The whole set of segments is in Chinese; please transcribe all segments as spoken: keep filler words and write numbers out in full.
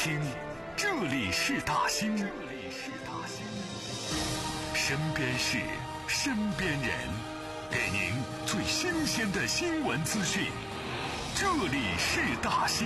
听，这里是大兴，这里是大兴，身边事，身边人，给您最新鲜的新闻资讯。这里是大兴。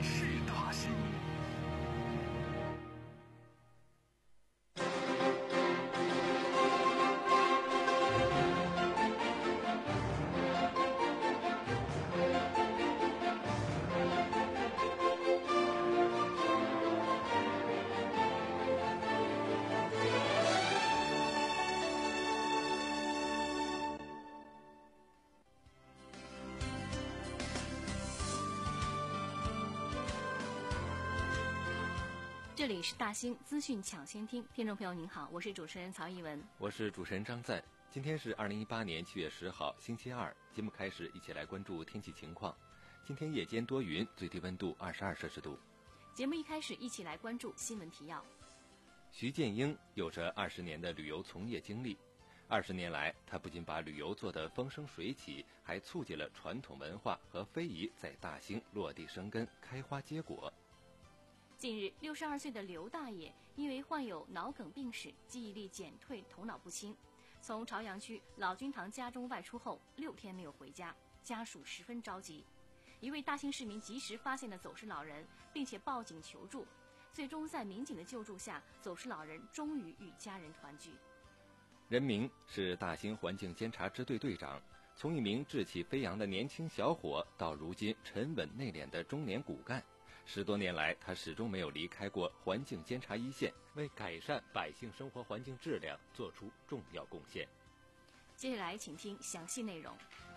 这里是大兴资讯抢先听，听众朋友您好，我是主持人曹一文， 我是主持人张赞。今天是二零一八年七月十号，星期二。节目开始，一起来关注天气情况。今天夜间多云，最低温度二十二摄氏度。 节目一开始，一起来关注新闻提要。 徐建英有着二十年的旅游从业经历，二十年来，他不仅把旅游做得风生水起，还促进了传统文化和非遗在大兴落地生根、开花结果。 近日，六十二岁的刘大爷因为患有脑梗病史，记忆力减退，头脑不清，从朝阳区老君堂家中外出后六天没有回家，家属十分着急。一位大兴市民及时发现了走失老人，并且报警求助，最终在民警的救助下，走失老人终于与家人团聚。 任明是大兴环境监察支队队长，从一名志气飞扬的年轻小伙到如今沉稳内敛的中年骨干。十多年来，他始终没有离开过环境监察一线，为改善百姓生活环境质量做出重要贡献。 接下来请听详细内容。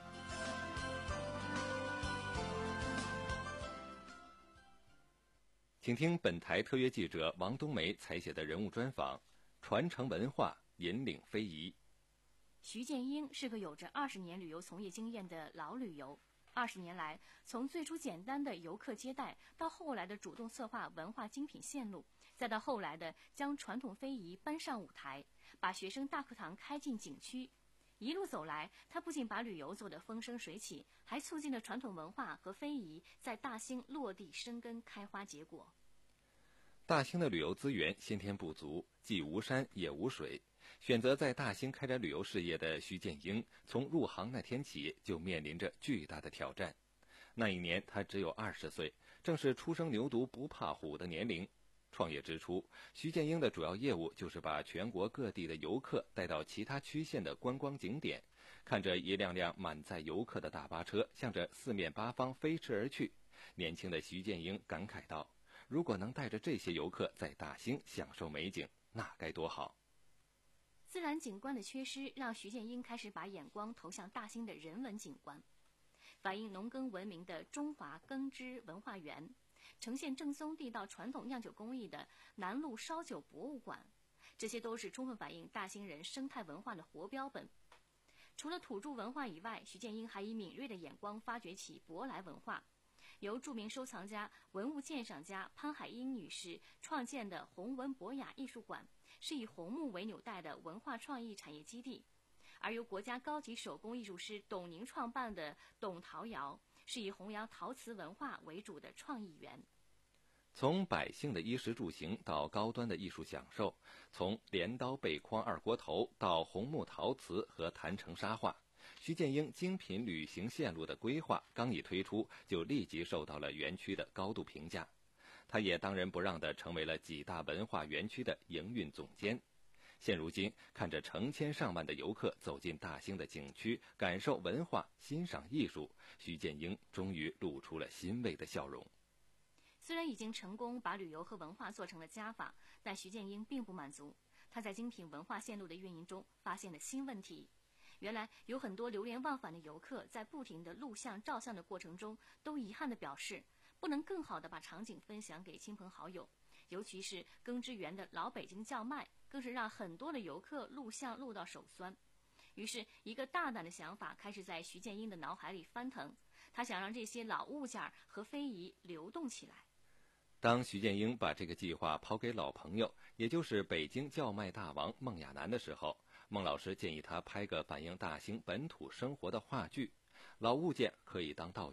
请听本台特约记者王冬梅采写的人物专访，传承文化，引领非遗。 徐建英是个有着二十年旅游从业经验的老旅游。二十年来，从最初简单的游客接待，到后来的主动策划文化精品线路，再到后来的将传统非遗搬上舞台，把学生大课堂开进景区。一路走来，他不仅把旅游做得风生水起，还促进了传统文化和非遗在大兴落地生根、开花结果。 大兴的旅游资源先天不足，既无山也无水。选择在大兴开展旅游事业的徐建英，从入行那天起就面临着巨大的挑战。那一年他只有二十岁，正是初生牛犊不怕虎的年龄。创业之初，徐建英的主要业务就是把全国各地的游客带到其他区县的观光景点，看着一辆辆满载游客的大巴车向着四面八方飞驰而去，年轻的徐建英感慨道：如果能带着这些游客在大兴享受美景，那该多好。 自然景观的缺失让徐建英开始把眼光投向大兴的人文景观。反映农耕文明的中华耕织文化园，呈现正宗地道传统酿酒工艺的南路烧酒博物馆，这些都是充分反映大兴人生态文化的活标本。除了土著文化以外，徐建英还以敏锐的眼光发掘起舶来文化。由著名收藏家、文物鉴赏家潘海英女士创建的弘文博雅艺术馆，是以红木为纽带的文化创意产业基地；而由国家高级手工艺术师董宁创办的董陶窑，是以弘扬陶瓷文化为主的创意园。 从百姓的衣食住行到高端的艺术享受，从镰刀背筐二锅头到红木陶瓷和坛城沙画，徐建英精品旅行线路的规划刚一推出，就立即受到了园区的高度评价。他也当仁不让地成为了几大文化园区的营运总监。现如今，看着成千上万的游客走进大兴的景区，感受文化，欣赏艺术，徐建英终于露出了欣慰的笑容。 虽然已经成功把旅游和文化做成了加法，但徐建英并不满足。他在精品文化线路的运营中发现了新问题。原来有很多流连忘返的游客在不停的录像照相的过程中，都遗憾地表示不能更好地把场景分享给亲朋好友，尤其是耕织园的老北京叫卖，更是让很多的游客录像录到手酸。于是一个大胆的想法开始在徐建英的脑海里翻腾，他想让这些老物件和非遗流动起来。 当徐建英把这个计划抛给老朋友，也就是北京叫卖大王孟亚楠的时候，孟老师建议他拍个反映大兴本土生活的话剧，老物件可以当道具，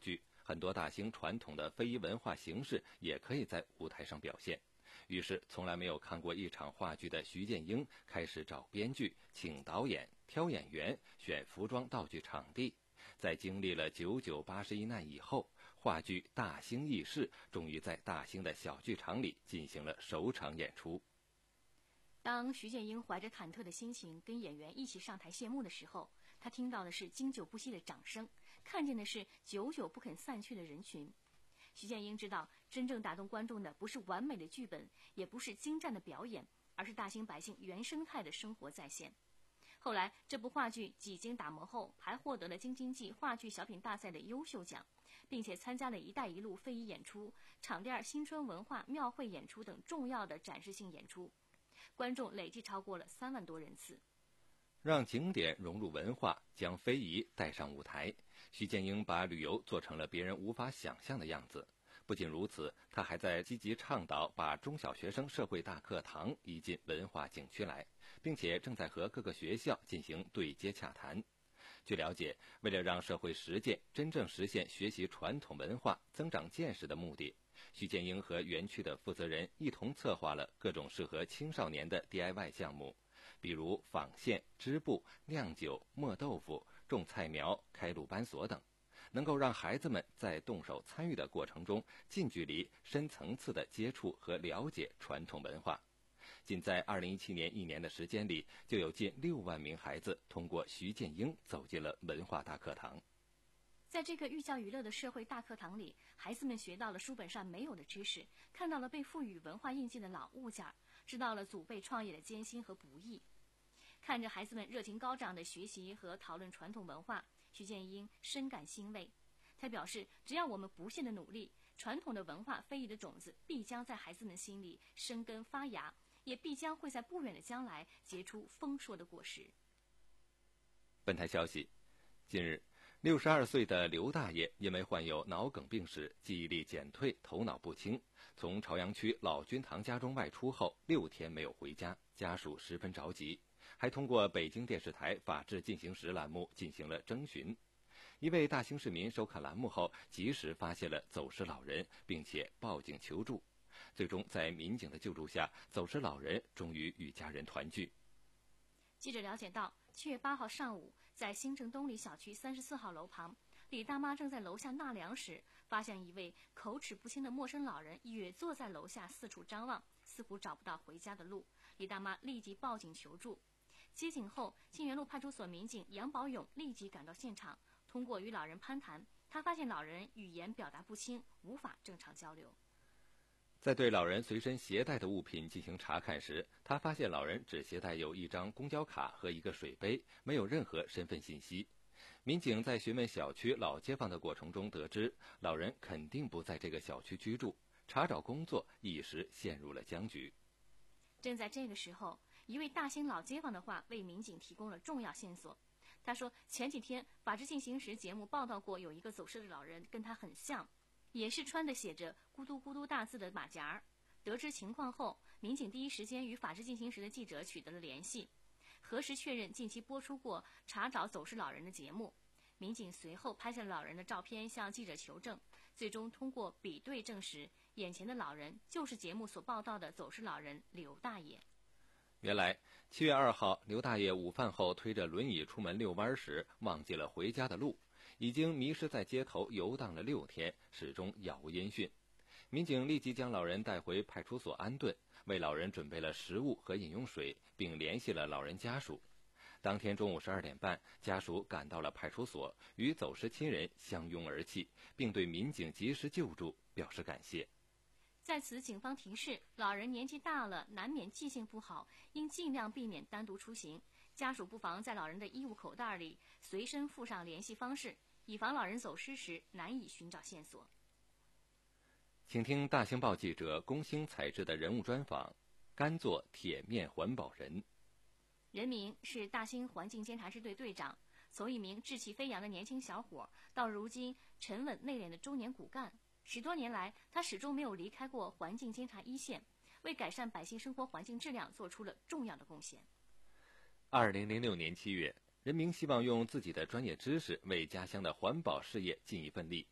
很多大兴传统的非遗文化形式也可以在舞台上表现。于是从来没有看过一场话剧的徐建英开始找编剧、请导演、挑演员、选服装道具场地。在经历了九九八十一难以后，话剧《大兴轶事》终于在大兴的小剧场里进行了首场演出。 当徐建英怀着忐忑的心情跟演员一起上台谢幕的时候，他听到的是经久不息的掌声，看见的是久久不肯散去的人群。徐建英知道，真正打动观众的不是完美的剧本，也不是精湛的表演，而是大兴百姓原生态的生活再现。后来，这部话剧几经打磨后，还获得了京津冀话剧小品大赛的优秀奖，并且参加了一带一路非遗演出、场店新春文化庙会演出等重要的展示性演出，观众累计超过了三万多人次。 让景点融入文化，将非遗带上舞台，徐建英把旅游做成了别人无法想象的样子。不仅如此，他还在积极倡导把中小学生社会大课堂移进文化景区来，并且正在和各个学校进行对接洽谈。据了解，为了让社会实践真正实现学习传统文化、增长见识的目的，徐建英和园区的负责人一同策划了各种适合青少年的 D I Y 项目，比如纺线、织布、酿酒、磨豆腐、种菜苗、开鲁班锁等，能够让孩子们在动手参与的过程中，近距离、深层次的接触和了解传统文化。仅在二零一七年一年的时间里，就有近六万名孩子通过徐建英走进了文化大课堂。 在这个寓教于乐的社会大课堂里，孩子们学到了书本上没有的知识，看到了被赋予文化印记的老物件，知道了祖辈创业的艰辛和不易。看着孩子们热情高涨的学习和讨论传统文化，徐建英深感欣慰。他表示，只要我们不懈的努力，传统的文化非遗的种子必将在孩子们心里生根发芽，也必将会在不远的将来结出丰硕的果实。 本台消息，近日六十二岁的刘大爷因为患有脑梗病史，记忆力减退，头脑不清，从朝阳区老君堂家中外出后六天没有回家，家属十分着急，还通过北京电视台《法治进行时》栏目进行了征询。一位大兴市民收看栏目后，及时发现了走失老人，并且报警求助。最终在民警的救助下，走失老人终于与家人团聚。 记者了解到，七月八号上午，在新城东里小区三十四号楼旁，李大妈正在楼下纳凉时，发现一位口齿不清的陌生老人也坐在楼下四处张望，似乎找不到回家的路。李大妈立即报警求助。接警后，沁园路派出所民警杨宝勇立即赶到现场，通过与老人攀谈，他发现老人语言表达不清，无法正常交流。 在对老人随身携带的物品进行查看时，他发现老人只携带有一张公交卡和一个水杯，没有任何身份信息。民警在询问小区老街坊的过程中得知，老人肯定不在这个小区居住，查找工作一时陷入了僵局。 正在这个时候，一位大兴老街坊的话为民警提供了重要线索。他说，前几天《法治进行时》节目报道过，有一个走失的老人跟他很像，也是穿的写着咕嘟咕嘟大字的马甲。得知情况后，民警第一时间与《法治进行时》的记者取得了联系，核实确认近期播出过查找走失老人的节目。民警随后拍下了老人的照片向记者求证，最终通过比对证实，眼前的老人就是节目所报道的走失老人刘大爷。 原来七月二号，刘大爷午饭后推着轮椅出门遛弯时，忘记了回家的路，已经迷失在街头游荡了六天，始终杳无音讯。民警立即将老人带回派出所安顿，为老人准备了食物和饮用水，并联系了老人家属。当天中午十二点半，家属赶到了派出所，与走失亲人相拥而泣，并对民警及时救助表示感谢。 在此，警方提示，老人年纪大了，难免记性不好，应尽量避免单独出行。家属不妨在老人的衣物口袋里随身附上联系方式，以防老人走失时难以寻找线索。 请听大兴报记者龚兴采制的人物专访：甘做铁面环保人。 人名是大兴环境监察支队队长，从一名志气飞扬的年轻小伙到如今沉稳内敛的中年骨干。十多年来，他始终没有离开过环境监察一线，为改善百姓生活环境质量做出了重要的贡献。 二零零六年七月，任明希望用自己的专业知识为家乡的环保事业尽一份力。他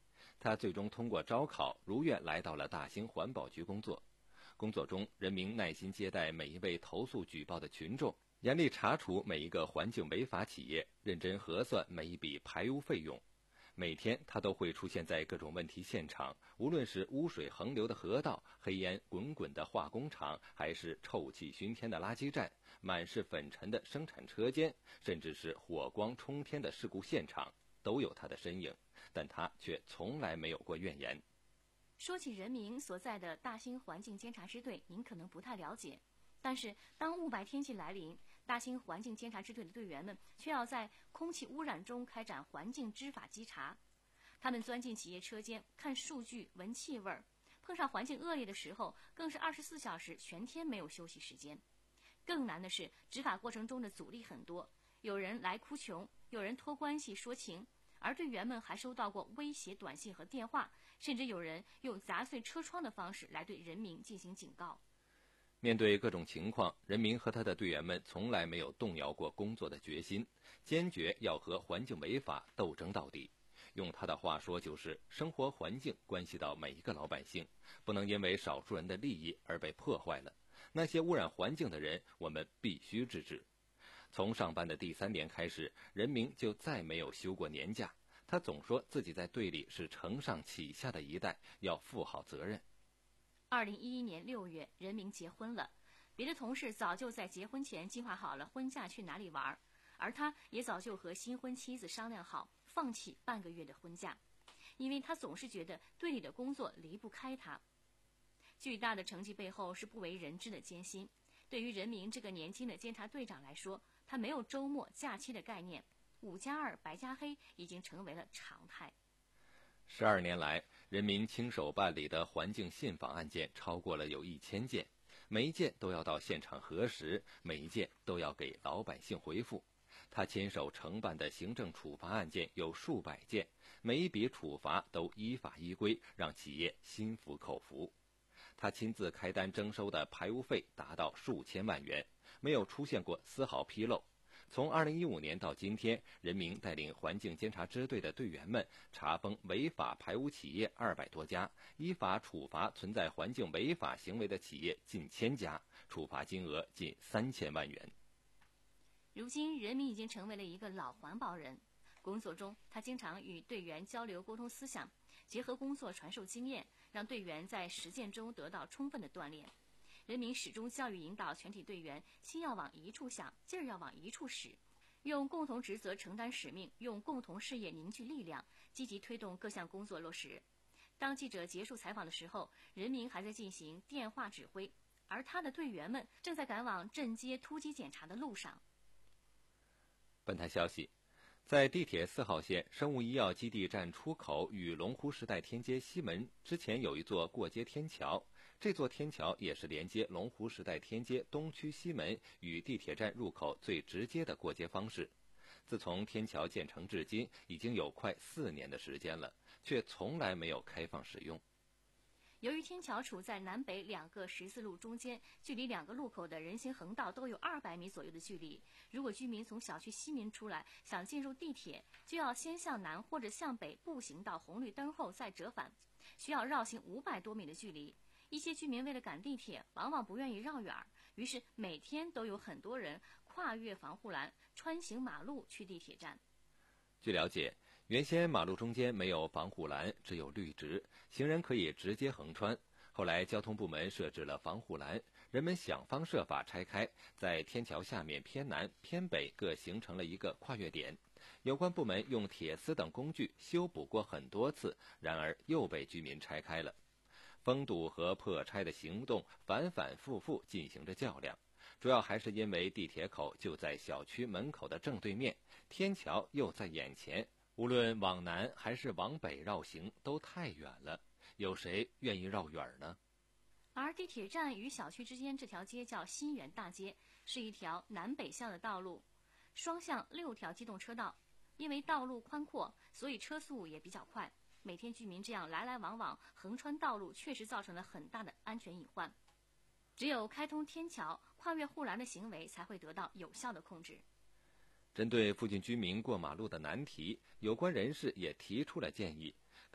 他最终通过招考如愿来到了大兴环保局工作。工作中，任明耐心接待每一位投诉举报的群众，严厉查处每一个环境违法企业，认真核算每一笔排污费用。每天他都会出现在各种问题现场，无论是污水横流的河道、黑烟滚滚的化工厂，还是臭气熏天的垃圾站、满是粉尘的生产车间，甚至是火光冲天的事故现场，都有他的身影，但他却从来没有过怨言。 说起任明所在的大兴环境监察支队，您可能不太了解，但是当雾霾天气来临，大兴环境监察支队的队员们却要在空气污染中开展环境知法稽查。他们钻进企业车间看数据、闻气味，碰上环境恶劣的时候，更是二十四小时全天没有休息时间。更难的是，执法过程中的阻力很多，有人来哭穷，有人托关系说情，而队员们还收到过威胁短信和电话，甚至有人用砸碎车窗的方式来对任明进行警告。 面对各种情况，任明和他的队员们从来没有动摇过工作的决心，坚决要和环境违法斗争到底。用他的话说，就是生活环境关系到每一个老百姓，不能因为少数人的利益而被破坏了。那些污染环境的人，我们必须制止。从上班的第三年开始，任明就再没有休过年假。他总说自己在队里是承上启下的一代，要负好责任。 二零一一年六月，任明结婚了。别的同事早就在结婚前计划好了婚假去哪里玩，而他也早就和新婚妻子商量好，放弃半个月的婚假，因为他总是觉得队里的工作离不开他。巨大的成绩背后是不为人知的艰辛。对于任明这个年轻的监察队长来说，他没有周末假期的概念，五加二白加黑已经成为了常态。 十二年来，任明亲手办理的环境信访案件超过了有一千件，每一件都要到现场核实，每一件都要给老百姓回复。他亲手承办的行政处罚案件有数百件，每一笔处罚都依法依规，让企业心服口服。他亲自开单征收的排污费达到数千万元，没有出现过丝毫纰漏。从二零一五年到今天，任明带领环境监察支队的队员们查封违法排污企业二百多家，依法处罚存在环境违法行为的企业近千家，处罚金额近三千万元。 如今，任明已经成为了一个老环保人。工作中，他经常与队员交流沟通思想，结合工作传授经验，让队员在实践中得到充分的锻炼。任明始终教育引导全体队员，心要往一处想，劲儿要往一处使，用共同职责承担使命，用共同事业凝聚力量，积极推动各项工作落实。当记者结束采访的时候，任明还在进行电话指挥，而他的队员们正在赶往镇街突击检查的路上。 本台消息，在地铁四号线生物医药基地站出口与龙湖时代天街西门之前有一座过街天桥，这座天桥也是连接龙湖时代天街东区西门与地铁站入口最直接的过街方式。自从天桥建成至今，已经有快四年的时间了，却从来没有开放使用。 由于天桥处在南北两个十字路中间，距离两个路口的人行横道都有二百米左右的距离。如果居民从小区西门出来，想进入地铁，就要先向南或者向北步行到红绿灯后再折返，需要绕行五百多米的距离。一些居民为了赶地铁，往往不愿意绕远，于是每天都有很多人跨越防护栏，穿行马路去地铁站。 据了解，原先马路中间没有防护栏，只有绿植，行人可以直接横穿。后来交通部门设置了防护栏，人们想方设法拆开，在天桥下面偏南、偏北各形成了一个跨越点。有关部门用铁丝等工具修补过很多次，然而又被居民拆开了。封堵和破拆的行动反反复复进行着较量，主要还是因为地铁口就在小区门口的正对面，天桥又在眼前，无论往南还是往北绕行都太远了，有谁愿意绕远呢？ 而地铁站与小区之间这条街叫新源大街，是一条南北向的道路，双向六条机动车道。因为道路宽阔，所以车速也比较快。每天居民这样来来往往横穿道路，确实造成了很大的安全隐患。只有开通天桥，跨越护栏的行为才会得到有效的控制。针对附近居民过马路的难题，有关人士也提出了建议，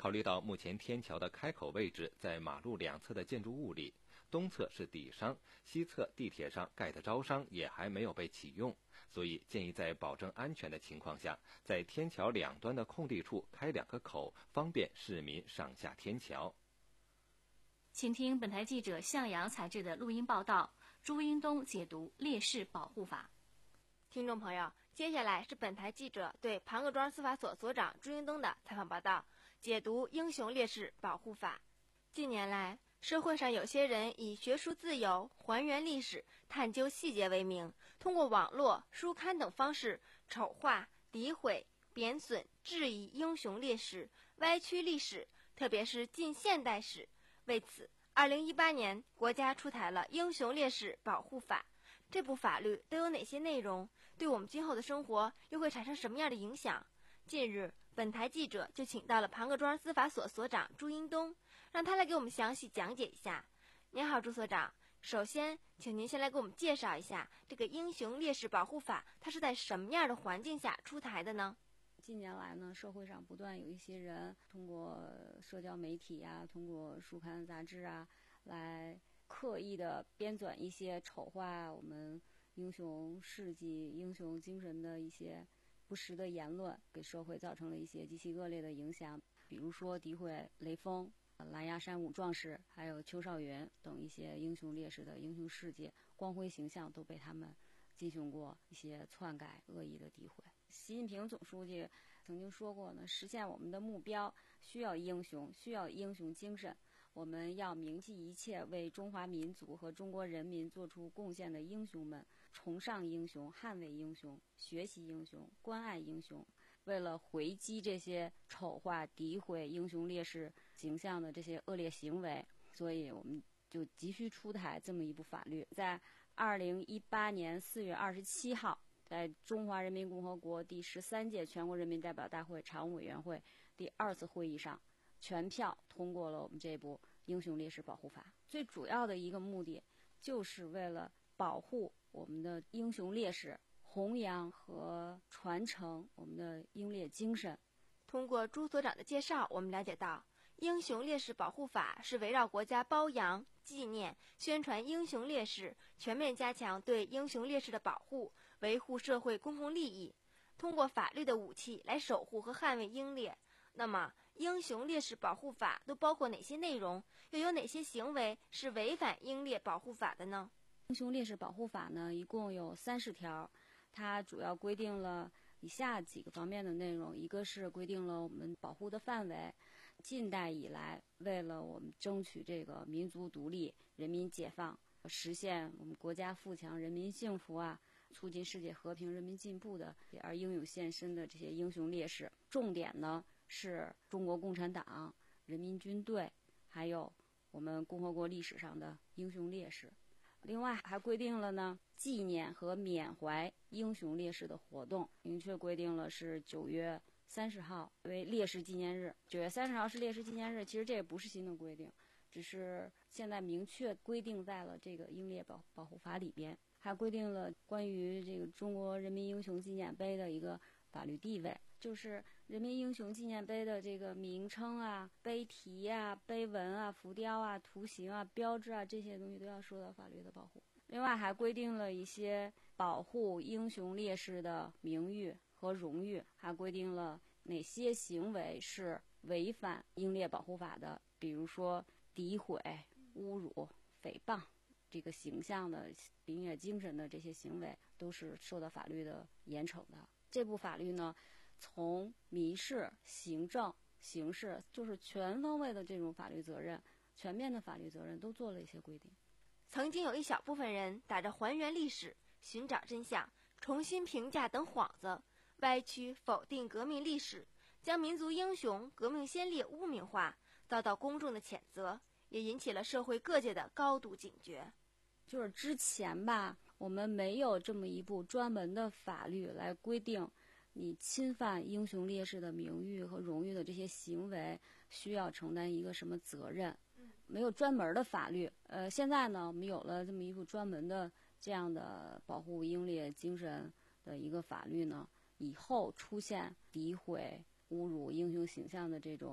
考虑到目前天桥的开口位置在马路两侧的建筑物里，东侧是底商，西侧地铁上盖的招商也还没有被启用，所以建议在保证安全的情况下，在天桥两端的空地处开两个口，方便市民上下天桥。 请听本台记者向阳采制的录音报道，朱英东解读烈士保护法。 听众朋友，接下来是本台记者对庞各庄司法所所长朱英东的采访报道，解读英雄烈士保护法。近年来，社会上有些人以学术自由、还原历史、探究细节为名，通过网络、书刊等方式丑化、诋毁、贬损、质疑英雄烈士，歪曲历史，特别是近现代史。为此，二零一八年国家出台了《英雄烈士保护法》。这部法律都有哪些内容？对我们今后的生活又会产生什么样的影响？近日，本台记者就请到了庞各庄司法所所长朱英东，让他来给我们详细讲解一下。您好，朱所长。首先，请您先来给我们介绍一下这个《英雄烈士保护法》，它是在什么样的环境下出台的呢？ 近年来呢，社会上不断有一些人通过社交媒体啊，通过书刊杂志啊，来刻意的编纂一些丑化我们英雄事迹、英雄精神的一些不实的言论，给社会造成了一些极其恶劣的影响。比如说诋毁雷锋、狼牙山五壮士，还有邱少云等一些英雄烈士的英雄事迹、光辉形象都被他们进行过一些篡改、恶意的诋毁。习近平总书记曾经说过呢，实现我们的目标需要英雄，需要英雄精神。我们要铭记一切为中华民族和中国人民做出贡献的英雄们，崇尚英雄，捍卫英雄，学习英雄，关爱英雄。为了回击这些丑化、诋毁英雄烈士形象的这些恶劣行为，所以我们就急需出台这么一部法律。在二零一八年四月二十七号，在中华人民共和国第十三届全国人民代表大会常务委员会第二次会议上，全票通过了我们这部英雄烈士保护法。最主要的一个目的就是为了保护我们的英雄烈士，弘扬和传承我们的英烈精神。 通过朱所长的介绍，我们了解到英雄烈士保护法是围绕国家褒扬、纪念、宣传英雄烈士，全面加强对英雄烈士的保护，维护社会公共利益，通过法律的武器来守护和捍卫英烈。那么英雄烈士保护法都包括哪些内容？又有哪些行为是违反英烈保护法的呢？ 英雄烈士保护法呢，一共有三十条，它主要规定了以下几个方面的内容。一个是规定了我们保护的范围。近代以来，为了我们争取这个民族独立、人民解放，实现我们国家富强、人民幸福啊，促进世界和平、人民进步的而英勇献身的这些英雄烈士，重点呢是中国共产党、人民军队，还有我们共和国历史上的英雄烈士。另外还规定了呢纪念和缅怀英雄烈士的活动，明确规定了是九月三十号为烈士纪念日。九月三十号是烈士纪念日，其实这也不是新的规定，只是现在明确规定在了这个英烈保保护法里边，还规定了关于这个中国人民英雄纪念碑的一个法律地位，就是人民英雄纪念碑的这个名称啊、碑题啊、碑文啊、浮雕啊、图形啊、标志啊，这些东西都要受到法律的保护。另外还规定了一些保护英雄烈士的名誉和荣誉，还规定了哪些行为是违反英烈保护法的，比如说诋毁、侮辱、诽谤这个形象的、英烈精神的这些行为，都是受到法律的严惩的。这部法律呢，从民事、行政、刑事，就是全方位的这种法律责任、全面的法律责任都做了一些规定。 曾经有一小部分人打着还原历史、寻找真相、重新评价等幌子，歪曲否定革命历史，将民族英雄、革命先烈污名化，遭到公众的谴责，也引起了社会各界的高度警觉。 就是之前吧，我们没有这么一部专门的法律来规定你侵犯英雄烈士的名誉和荣誉的这些行为需要承担一个什么责任，没有专门的法律。呃，现在呢，我们有了这么一部专门的这样的保护英烈精神的一个法律呢，以后出现诋毁、侮辱英雄形象的这种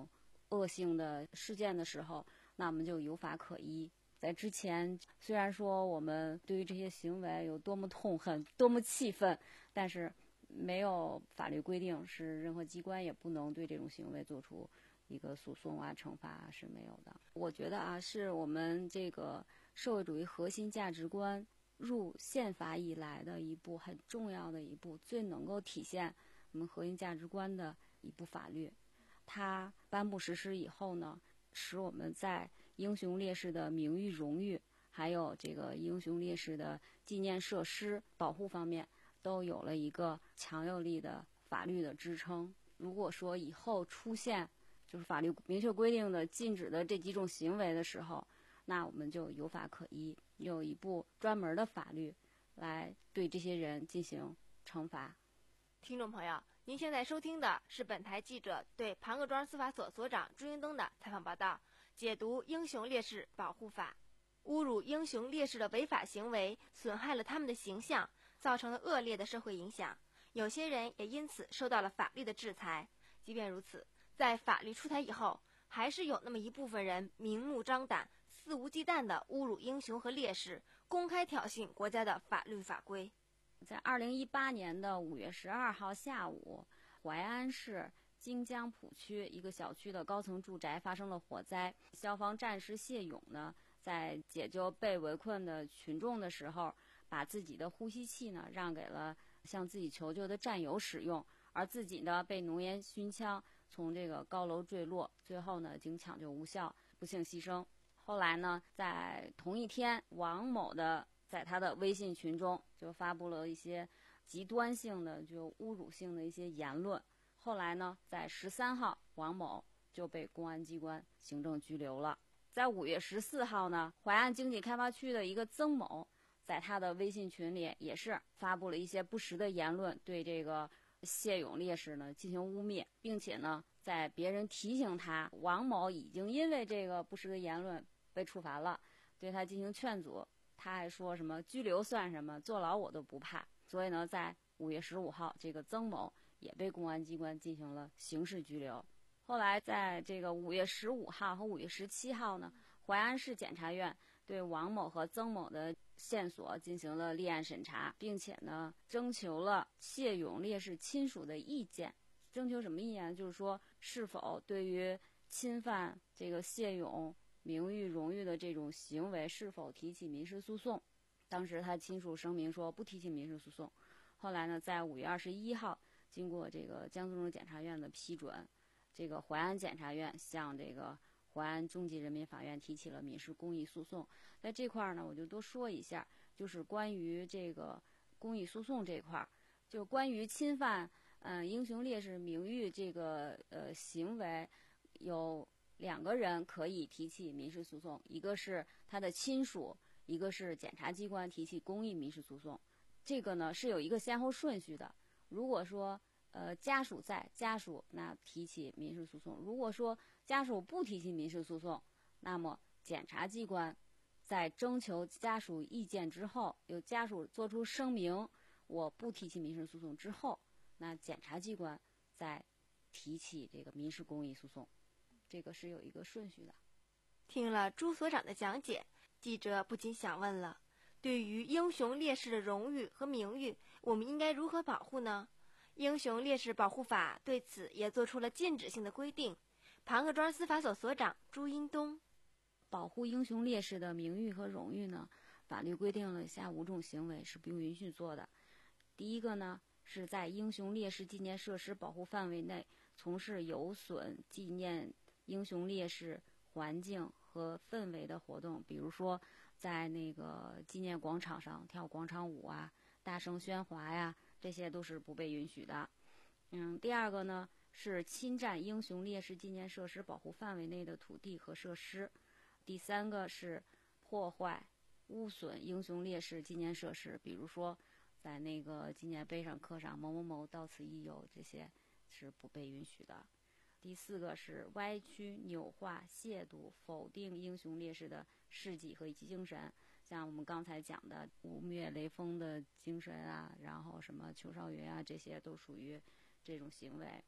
恶性的事件的时候，那我们就有法可依。在之前，虽然说我们对于这些行为有多么痛恨、多么气愤，但是没有法律规定是任何机关也不能对这种行为做出一个诉讼啊、惩罚啊，是没有的。我觉得啊，是我们这个社会主义核心价值观入宪法以来的一部很重要的一部，最能够体现我们核心价值观的一部法律。它颁布实施以后呢，使我们在英雄烈士的名誉荣誉，还有这个英雄烈士的纪念设施保护方面，都有了一个强有力的法律的支撑。如果说以后出现就是法律明确规定的禁止的这几种行为的时候，那我们就有法可依，有一部专门的法律来对这些人进行惩罚。 听众朋友，您现在收听的是本台记者对庞各庄司法所所长朱英东的采访报道，解读《英雄烈士保护法》。侮辱英雄烈士的违法行为损害了他们的形象，造成了恶劣的社会影响，有些人也因此受到了法律的制裁。即便如此，在法律出台以后，还是有那么一部分人明目张胆、肆无忌惮地侮辱英雄和烈士，公开挑衅国家的法律法规。 在二零一八年的五月十二号下午，淮安市荆江浦区一个小区的高层住宅发生了火灾。消防战士谢勇呢，在解救被围困的群众的时候，把自己的呼吸器呢让给了向自己求救的战友使用，而自己呢被浓烟熏枪，从这个高楼坠落，最后呢经抢救无效，不幸牺牲。后来呢，在同一天，王某的在他的微信群中就发布了一些极端性的、就侮辱性的一些言论。后来呢，在十三号，王某就被公安机关行政拘留了。在五月十四号呢，淮安经济开发区的一个曾某，在他的微信群里也是发布了一些不实的言论，对这个谢勇烈士呢进行污蔑，并且呢，在别人提醒他王某已经因为这个不实的言论被处罚了，对他进行劝阻，他还说什么拘留算什么，坐牢我都不怕。所以呢，在五月十五号，这个曾某也被公安机关进行了刑事拘留。后来在这个五月十五号和五月十七号呢，淮安市检察院对王某和曾某的线索进行了立案审查，并且呢，征求了谢勇烈士亲属的意见。征求什么意见？就是说，是否对于侵犯这个谢勇名誉荣誉的这种行为，是否提起民事诉讼？当时他亲属声明说不提起民事诉讼。后来呢，在五月二十一号，经过这个江苏省检察院的批准，这个淮安检察院向这个淮安中级人民法院提起了民事公益诉讼。在这块呢，我就多说一下，就是关于这个公益诉讼这块，就关于侵犯嗯、呃、英雄烈士名誉这个呃行为，有两个人可以提起民事诉讼，一个是他的亲属，一个是检察机关提起公益民事诉讼。这个呢是有一个先后顺序的。如果说呃家属在，家属那提起民事诉讼；如果说家属不提起民事诉讼，那么检察机关在征求家属意见之后，由家属做出声明我不提起民事诉讼之后，那检察机关再提起这个民事公益诉讼。这个是有一个顺序的。 听了朱所长的讲解，记者不禁想问了，对于英雄烈士的荣誉和名誉，我们应该如何保护呢？英雄烈士保护法对此也做出了禁止性的规定。庞各庄司法所所长朱英东， 保护英雄烈士的名誉和荣誉呢，法律规定了以下五种行为是不允许做的。第一个呢，是在英雄烈士纪念设施保护范围内从事有损纪念英雄烈士环境和氛围的活动，比如说在那个纪念广场上跳广场舞啊、大声喧哗呀，这些都是不被允许的。嗯，第二个呢，是侵占英雄烈士纪念设施保护范围内的土地和设施。第三个是破坏、污损英雄烈士纪念设施，比如说在那个纪念碑上刻上某某某到此一游，这些是不被允许的。第四个是歪曲、扭化、亵渎、否定英雄烈士的事迹和精神，像我们刚才讲的污蔑雷锋的精神啊，然后什么邱少云啊，这些都属于这种行为。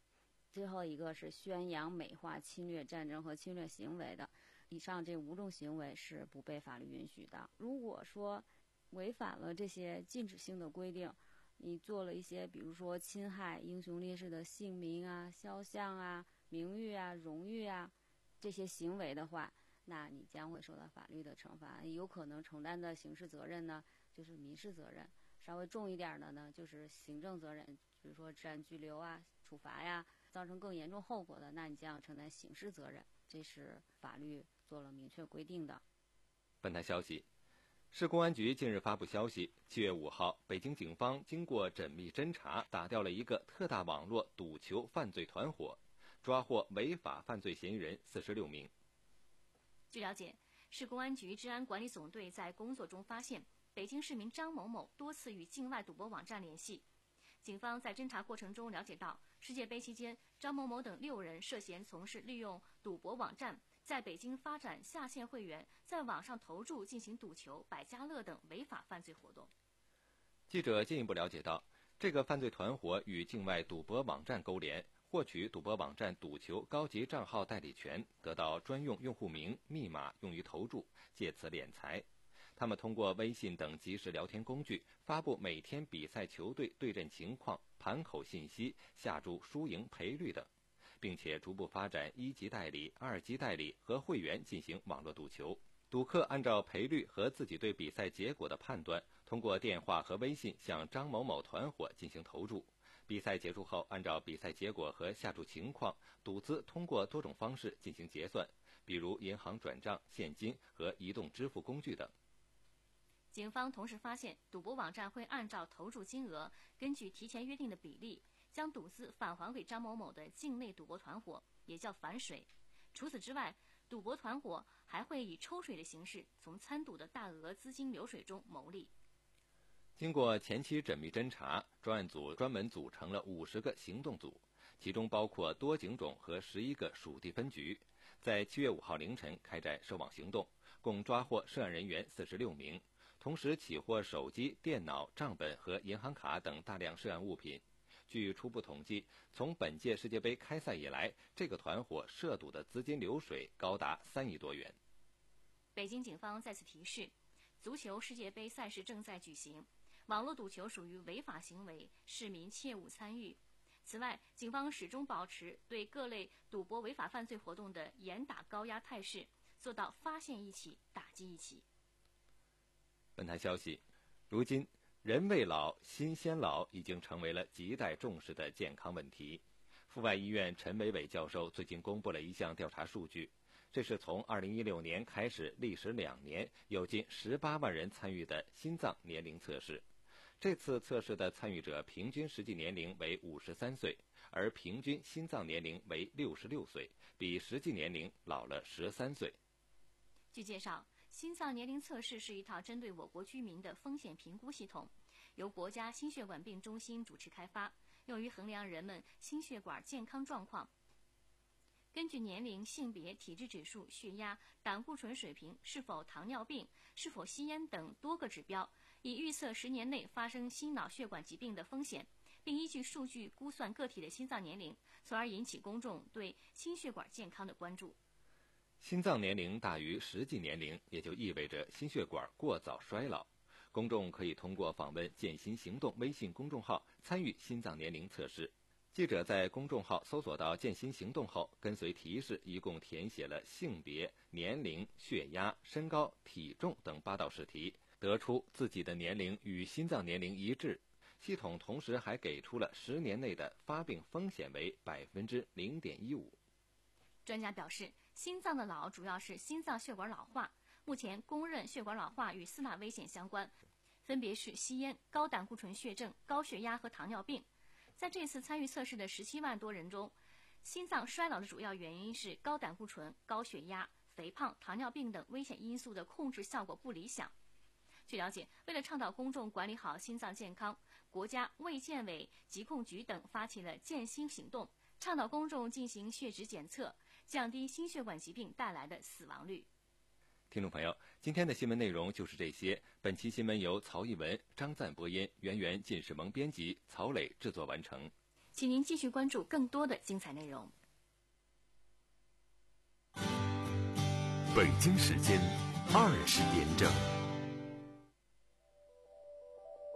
最后一个是宣扬、美化侵略战争和侵略行为的，以上这五种行为是不被法律允许的。如果说违反了这些禁止性的规定，你做了一些比如说侵害英雄烈士的姓名啊、肖像啊、名誉啊、荣誉啊这些行为的话，那你将会受到法律的惩罚，有可能承担的刑事责任呢就是民事责任，稍微重一点的呢就是行政责任，比如说治安拘留啊、处罚呀，造成更严重后果的，那你将要承担刑事责任，这是法律做了明确规定的。 本台消息，市公安局近日发布消息，七月五号，北京警方经过缜密侦查，打掉了一个特大网络赌球犯罪团伙，抓获违法犯罪嫌疑人四十六名。 据了解，市公安局治安管理总队在工作中发现，北京市民张某某多次与境外赌博网站联系。警方在侦查过程中了解到，世界杯期间，张某某等六人涉嫌从事利用赌博网站在北京发展下线会员在网上投注进行赌球、百家乐等违法犯罪活动。 记者进一步了解到，这个犯罪团伙与境外赌博网站勾连，获取赌博网站赌球高级账号代理权，得到专用用户名、密码用于投注，借此敛财。他们通过微信等即时聊天工具，发布每天比赛球队对阵情况、盘口信息、下注输赢赔率等，并且逐步发展一级代理、二级代理和会员进行网络赌球。赌客按照赔率和自己对比赛结果的判断，通过电话和微信向张某某团伙进行投注。比赛结束后，按照比赛结果和下注情况，赌资通过多种方式进行结算，比如银行转账、现金和移动支付工具等。 警方同时发现，赌博网站会按照投注金额，根据提前约定的比例，将赌资返还给张某某的境内赌博团伙，也叫反水。除此之外，赌博团伙还会以抽水的形式从参赌的大额资金流水中牟利。 经过前期缜密侦查，专案组专门组成了五十个行动组，其中包括多警种和十一个属地分局，在七月五号凌晨开展收网行动，共抓获涉案人员四十六名，同时起获手机、电脑、账本和银行卡等大量涉案物品。据初步统计，从本届世界杯开赛以来，这个团伙涉赌的资金流水高达三亿多元。 北京警方再次提示，足球世界杯赛事正在举行，网络赌球属于违法行为，市民切勿参与。此外，警方始终保持对各类赌博违法犯罪活动的严打高压态势，做到发现一起，打击一起。 本台消息，如今人未老，心先老已经成为了亟待重视的健康问题。阜外医院陈伟伟教授最近公布了一项调查数据，这是从二零一六年开始，历时两年，有近十八万人参与的心脏年龄测试。这次测试的参与者平均实际年龄为五十三岁，而平均心脏年龄为六十六岁，比实际年龄老了十三岁。 据介绍，心脏年龄测试是一套针对我国居民的风险评估系统，由国家心血管病中心主持开发，用于衡量人们心血管健康状况。根据年龄、性别、体质指数、血压、胆固醇水平、是否糖尿病、是否吸烟等多个指标，以预测十年内发生心脑血管疾病的风险，并依据数据估算个体的心脏年龄，从而引起公众对心血管健康的关注。 心脏年龄大于实际年龄，也就意味着心血管过早衰老。公众可以通过访问健心行动微信公众号参与心脏年龄测试。记者在公众号搜索到健心行动后，跟随提示一共填写了性别、年龄、血压、身高、体重等八道试题，得出自己的年龄与心脏年龄一致。系统同时还给出了十年内的发病风险为百分之零点一五。 专家表示，心脏的老主要是心脏血管老化，目前公认血管老化与四大危险相关，分别是吸烟、高胆固醇血症、高血压和糖尿病。在这次参与测试的十七万多人中，心脏衰老的主要原因是高胆固醇、高血压、肥胖、糖尿病等危险因素的控制效果不理想。据了解，为了倡导公众管理好心脏健康，国家卫健委、疾控局等发起了健心行动，倡导公众进行血脂检测，降低心血管疾病带来的死亡率。 听众朋友，今天的新闻内容就是这些。本期新闻由曹一文、张赞播音，圆圆、靳世萌编辑，曹磊制作完成。 请您继续关注更多的精彩内容。 北京时间二十点整。